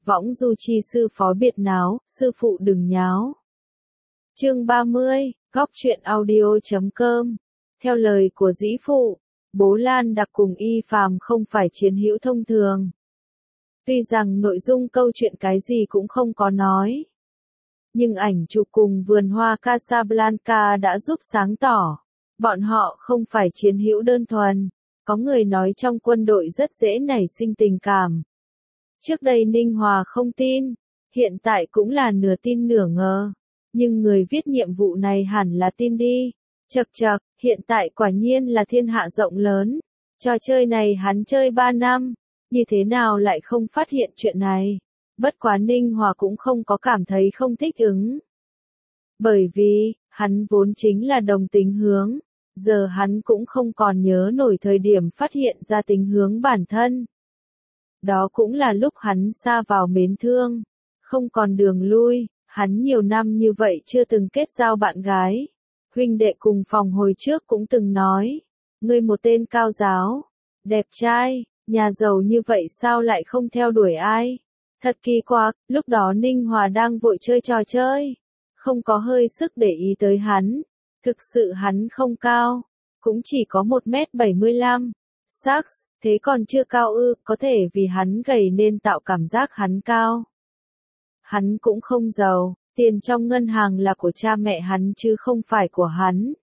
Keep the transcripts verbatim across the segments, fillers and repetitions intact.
võng du chi sư phó biệt náo, sư phụ đừng nháo. Chương ba mươi, góc truyện audio chấm com. Theo lời của dĩ phụ, Bố Lan Đặc cùng Y Phàm không phải chiến hữu thông thường. Tuy rằng nội dung câu chuyện cái gì cũng không có nói, nhưng ảnh chụp cùng vườn hoa Casablanca đã giúp sáng tỏ, bọn họ không phải chiến hữu đơn thuần. Có người nói trong quân đội rất dễ nảy sinh tình cảm. Trước đây Ninh Hòa không tin, hiện tại cũng là nửa tin nửa ngờ. Nhưng người viết nhiệm vụ này hẳn là tin đi. Chậc chậc, hiện tại quả nhiên là thiên hạ rộng lớn. Trò chơi này hắn chơi ba năm, như thế nào lại không phát hiện chuyện này. Bất quá Ninh Hòa cũng không có cảm thấy không thích ứng. Bởi vì, hắn vốn chính là đồng tính hướng. Giờ hắn cũng không còn nhớ nổi thời điểm phát hiện ra tính hướng bản thân. Đó cũng là lúc hắn sa vào mến thương, không còn đường lui, hắn nhiều năm như vậy chưa từng kết giao bạn gái. Huynh đệ cùng phòng hồi trước cũng từng nói, ngươi một tên cao giáo, đẹp trai, nhà giàu như vậy sao lại không theo đuổi ai. Thật kỳ quặc, lúc đó Ninh Hòa đang vội chơi trò chơi, không có hơi sức để ý tới hắn. Thực sự hắn không cao, cũng chỉ có một mét bảy mươi lăm. Sax, thế còn chưa cao ư, có thể vì hắn gầy nên tạo cảm giác hắn cao. Hắn cũng không giàu, tiền trong ngân hàng là của cha mẹ hắn chứ không phải của hắn.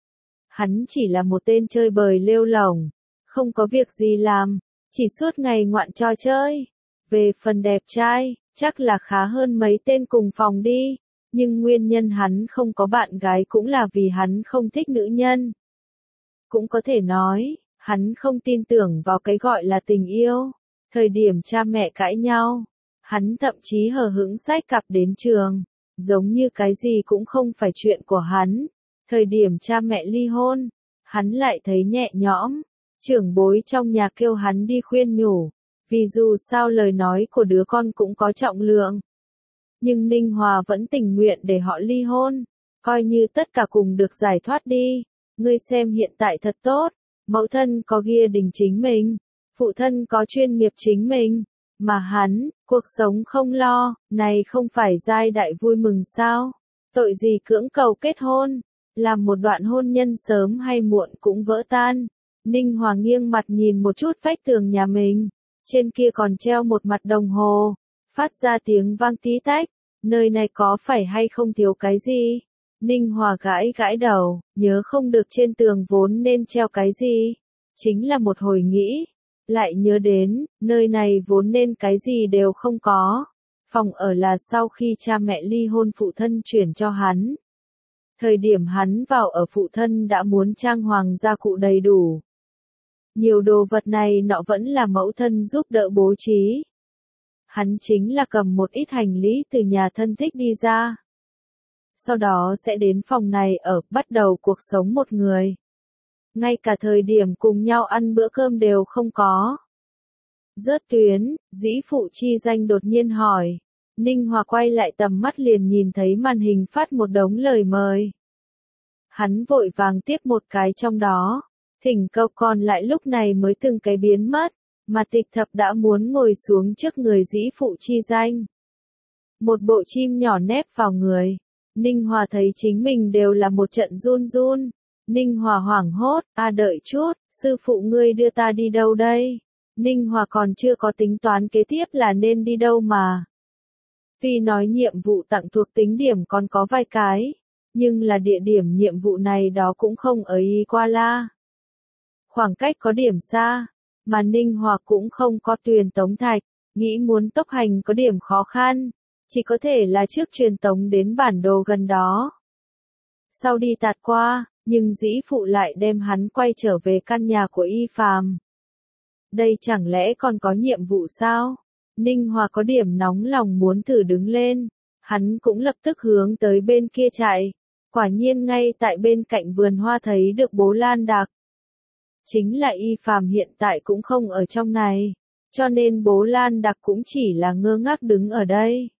Hắn chỉ là một tên chơi bời lêu lổng, không có việc gì làm, chỉ suốt ngày ngoạn trò chơi. Về phần đẹp trai, chắc là khá hơn mấy tên cùng phòng đi. Nhưng nguyên nhân hắn không có bạn gái cũng là vì hắn không thích nữ nhân. Cũng có thể nói, hắn không tin tưởng vào cái gọi là tình yêu. Thời điểm cha mẹ cãi nhau, hắn thậm chí hờ hững xách cặp đến trường, giống như cái gì cũng không phải chuyện của hắn. Thời điểm cha mẹ ly hôn, hắn lại thấy nhẹ nhõm. Trưởng bối trong nhà kêu hắn đi khuyên nhủ, vì dù sao lời nói của đứa con cũng có trọng lượng. Nhưng Ninh Hòa vẫn tình nguyện để họ ly hôn, coi như tất cả cùng được giải thoát đi. Ngươi xem hiện tại thật tốt, mẫu thân có gia đình chính mình, phụ thân có chuyên nghiệp chính mình, mà hắn, cuộc sống không lo, này không phải giai đại vui mừng sao? Tội gì cưỡng cầu kết hôn, làm một đoạn hôn nhân sớm hay muộn cũng vỡ tan. Ninh Hòa nghiêng mặt nhìn một chút vách tường nhà mình, trên kia còn treo một mặt đồng hồ, phát ra tiếng vang tí tách. Nơi này có phải hay không thiếu cái gì? Ninh Hòa gãi gãi đầu, nhớ không được trên tường vốn nên treo cái gì. Chính là một hồi nghĩ, lại nhớ đến, nơi này vốn nên cái gì đều không có. Phòng ở là sau khi cha mẹ ly hôn phụ thân chuyển cho hắn. Thời điểm hắn vào ở phụ thân đã muốn trang hoàng gia cụ đầy đủ. Nhiều đồ vật này nọ vẫn là mẫu thân giúp đỡ bố trí. Hắn chính là cầm một ít hành lý từ nhà thân thích đi ra. Sau đó sẽ đến phòng này ở, bắt đầu cuộc sống một người. Ngay cả thời điểm cùng nhau ăn bữa cơm đều không có. Rớt tuyến, dĩ phụ chi danh đột nhiên hỏi. Ninh Hòa quay lại tầm mắt liền nhìn thấy màn hình phát một đống lời mời. Hắn vội vàng tiếp một cái trong đó. Thỉnh cầu còn lại lúc này mới từng cái biến mất. Mà Tịch Thập đã muốn ngồi xuống trước người dĩ phụ chi danh. Một bộ chim nhỏ nép vào người. Ninh Hòa thấy chính mình đều là một trận run run. Ninh Hòa hoảng hốt, a đợi chút, sư phụ ngươi đưa ta đi đâu đây? Ninh Hòa còn chưa có tính toán kế tiếp là nên đi đâu mà. Tuy nói nhiệm vụ tặng thuộc tính điểm còn có vài cái, nhưng là địa điểm nhiệm vụ này đó cũng không ở Y Qua La. Khoảng cách có điểm xa. Mà Ninh Hòa cũng không có truyền tống thạch, nghĩ muốn tốc hành có điểm khó khăn, chỉ có thể là trước truyền tống đến bản đồ gần đó. Sau đi tạt qua, nhưng dĩ phụ lại đem hắn quay trở về căn nhà của Y Phàm. Đây chẳng lẽ còn có nhiệm vụ sao? Ninh Hòa có điểm nóng lòng muốn thử đứng lên, hắn cũng lập tức hướng tới bên kia chạy. Quả nhiên ngay tại bên cạnh vườn hoa thấy được Bố Lan Đặc. Chính là Y Phàm hiện tại cũng không ở trong này, cho nên Bố Lan Đặc cũng chỉ là ngơ ngác đứng ở đây.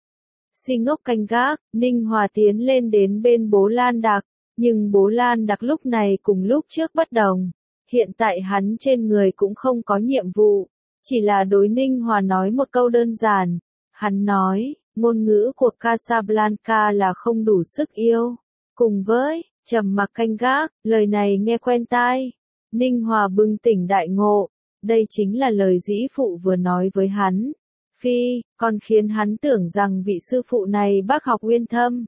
Si ngốc canh gác, Ninh Hòa tiến lên đến bên Bố Lan Đặc, nhưng Bố Lan Đặc lúc này cùng lúc trước bất đồng. Hiện tại hắn trên người cũng không có nhiệm vụ, chỉ là đối Ninh Hòa nói một câu đơn giản, Hắn nói, ngôn ngữ của Casablanca là không đủ sức yêu. Cùng với, trầm mặc canh gác, lời này nghe quen tai. Ninh Hòa bừng tỉnh đại ngộ, đây chính là lời dĩ phụ vừa nói với hắn. Phi, còn khiến hắn tưởng rằng vị sư phụ này bác học uyên thâm.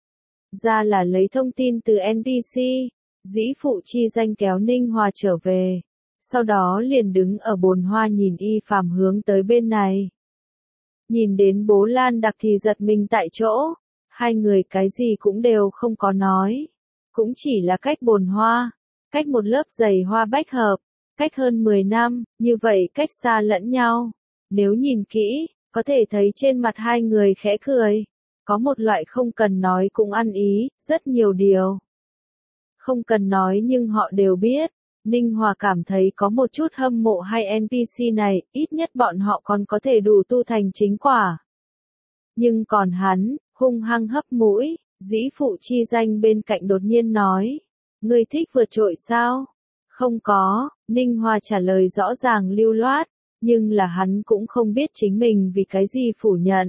Ra là lấy thông tin từ en pê xê, dĩ phụ chi danh kéo Ninh Hòa trở về. Sau đó liền đứng ở bồn hoa nhìn Y Phàm hướng tới bên này. Nhìn đến bố Lan Đặc thì giật mình tại chỗ, hai người cái gì cũng đều không có nói. Cũng chỉ là cách bồn hoa, cách một lớp dày hoa bách hợp, cách hơn mười năm, như vậy cách xa lẫn nhau. Nếu nhìn kỹ, có thể thấy trên mặt hai người khẽ cười. Có một loại không cần nói cũng ăn ý, rất nhiều điều. Không cần nói nhưng họ đều biết. Ninh Hòa cảm thấy có một chút hâm mộ hai en pê xê này, ít nhất bọn họ còn có thể đủ tu thành chính quả. Nhưng còn hắn, hung hăng hấp mũi, dĩ phụ chi danh bên cạnh đột nhiên nói. Ngươi thích vượt trội sao? Không có, Ninh Hòa trả lời rõ ràng lưu loát, nhưng là hắn cũng không biết chính mình vì cái gì phủ nhận.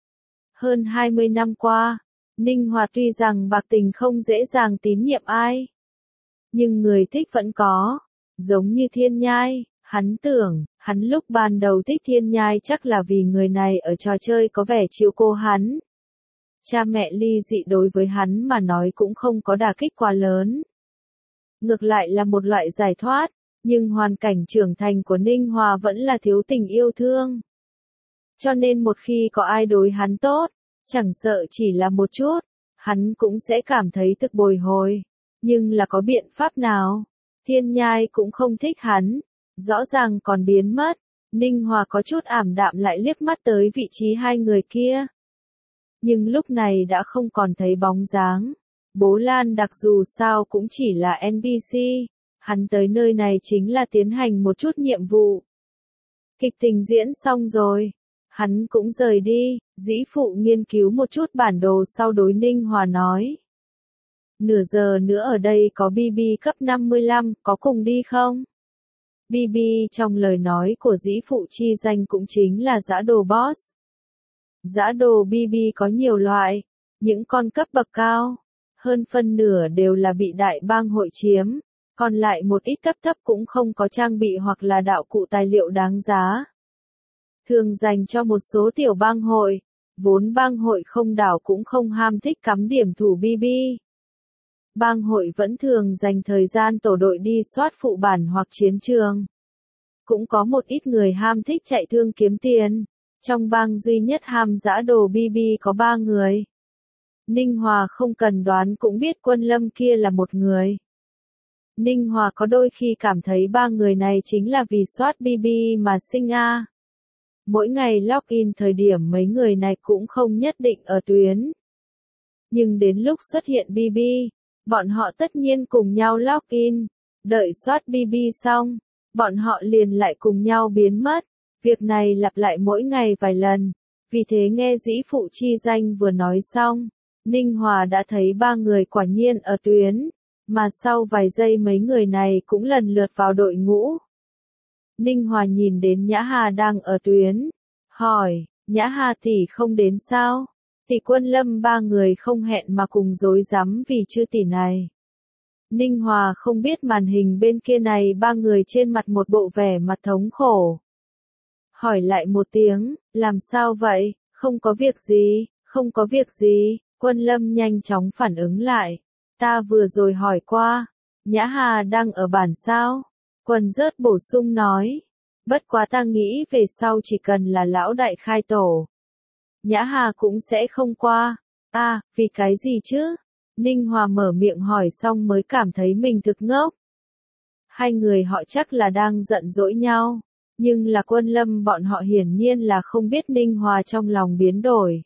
Hơn hai mươi năm qua, Ninh Hòa tuy rằng bạc tình không dễ dàng tín nhiệm ai. Nhưng người thích vẫn có, giống như Thiên Nhai, hắn tưởng, hắn lúc ban đầu thích Thiên Nhai chắc là vì người này ở trò chơi có vẻ chiếu cô hắn. Cha mẹ ly dị đối với hắn mà nói cũng không có đả kích quá lớn. Ngược lại là một loại giải thoát, nhưng hoàn cảnh trưởng thành của Ninh Hòa vẫn là thiếu tình yêu thương. Cho nên một khi có ai đối hắn tốt, chẳng sợ chỉ là một chút, hắn cũng sẽ cảm thấy thực bồi hồi. Nhưng là có biện pháp nào? Thiên Nhai cũng không thích hắn, rõ ràng còn biến mất. Ninh Hòa có chút ảm đạm lại liếc mắt tới vị trí hai người kia. Nhưng lúc này đã không còn thấy bóng dáng. Bố Lan Đặc dù sao cũng chỉ là en pê xê, hắn tới nơi này chính là tiến hành một chút nhiệm vụ. Kịch tình diễn xong rồi, hắn cũng rời đi, dĩ phụ nghiên cứu một chút bản đồ sau đối Ninh Hòa nói. Nửa giờ nữa ở đây có bê bê cấp năm mươi lăm, có cùng đi không? bê bê trong lời nói của dĩ phụ chi danh cũng chính là dã đồ boss. Dã đồ bê bê có nhiều loại, những con cấp bậc cao, hơn phân nửa đều là bị đại bang hội chiếm, còn lại một ít cấp thấp cũng không có trang bị hoặc là đạo cụ tài liệu đáng giá. Thường dành cho một số tiểu bang hội, vốn bang hội không đảo cũng không ham thích cắm điểm thủ bê bê. Bang hội vẫn thường dành thời gian tổ đội đi soát phụ bản hoặc chiến trường. Cũng có một ít người ham thích chạy thương kiếm tiền. Trong bang duy nhất ham dã đồ bê bê có ba người. Ninh Hòa không cần đoán cũng biết Quân Lâm kia là một người. Ninh Hòa có đôi khi cảm thấy ba người này chính là vì soát bê bê mà sinh a. Mỗi ngày login thời điểm mấy người này cũng không nhất định ở tuyến. Nhưng đến lúc xuất hiện bê bê, bọn họ tất nhiên cùng nhau login, đợi soát bê bê xong, bọn họ liền lại cùng nhau biến mất. Việc này lặp lại mỗi ngày vài lần, vì thế nghe dĩ phụ chi danh vừa nói xong, Ninh Hòa đã thấy ba người quả nhiên ở tuyến, mà sau vài giây mấy người này cũng lần lượt vào đội ngũ. Ninh Hòa nhìn đến Nhã Hà đang ở tuyến, hỏi, Nhã Hà tỷ không đến sao? Tỷ Quân Lâm ba người không hẹn mà cùng rối rắm vì chư tỷ này. Ninh Hòa không biết màn hình bên kia này ba người trên mặt một bộ vẻ mặt thống khổ. Hỏi lại một tiếng, làm sao vậy, không có việc gì, không có việc gì, Quân Lâm nhanh chóng phản ứng lại. Ta vừa rồi hỏi qua, Nhã Hà đang ở bản sao? Quân rớt bổ sung nói. Bất quá ta nghĩ về sau chỉ cần là lão đại khai tổ. Nhã Hà cũng sẽ không qua. À, vì cái gì chứ? Ninh Hòa mở miệng hỏi xong mới cảm thấy mình thực ngốc. Hai người họ chắc là đang giận dỗi nhau. Nhưng là Quân Lâm bọn họ hiển nhiên là không biết Ninh Hòa trong lòng biến đổi.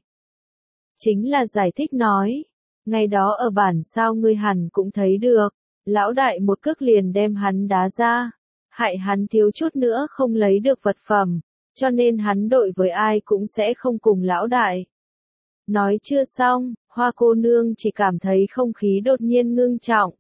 Chính là giải thích nói. Ngày đó ở bản sao ngươi hẳn cũng thấy được. Lão đại một cước liền đem hắn đá ra. Hại hắn thiếu chút nữa không lấy được vật phẩm. Cho nên hắn đội với ai cũng sẽ không cùng lão đại. Nói chưa xong, Hoa cô nương chỉ cảm thấy không khí đột nhiên ngưng trọng.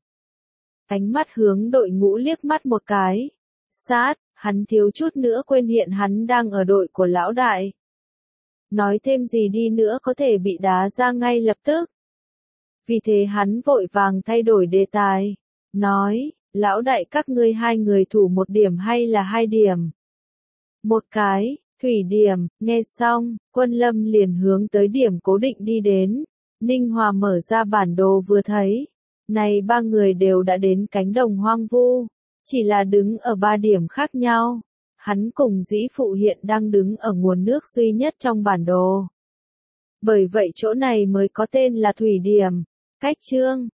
Ánh mắt hướng đội ngũ liếc mắt một cái. Sát, hắn thiếu chút nữa quên hiện hắn đang ở đội của lão đại. nói thêm gì đi nữa có thể bị đá ra ngay lập tức. Vì thế hắn vội vàng thay đổi đề tài, nói, lão đại các ngươi hai người thủ một điểm hay là hai điểm? Một cái, thủy điểm, nghe xong, Quân Lâm liền hướng tới điểm cố định đi đến. Ninh Hòa mở ra bản đồ vừa thấy, này ba người đều đã đến cánh đồng hoang vu, chỉ là đứng ở ba điểm khác nhau. Hắn cùng dĩ phụ hiện đang đứng ở nguồn nước duy nhất trong bản đồ. Bởi vậy chỗ này mới có tên là thủy điểm. Cách chương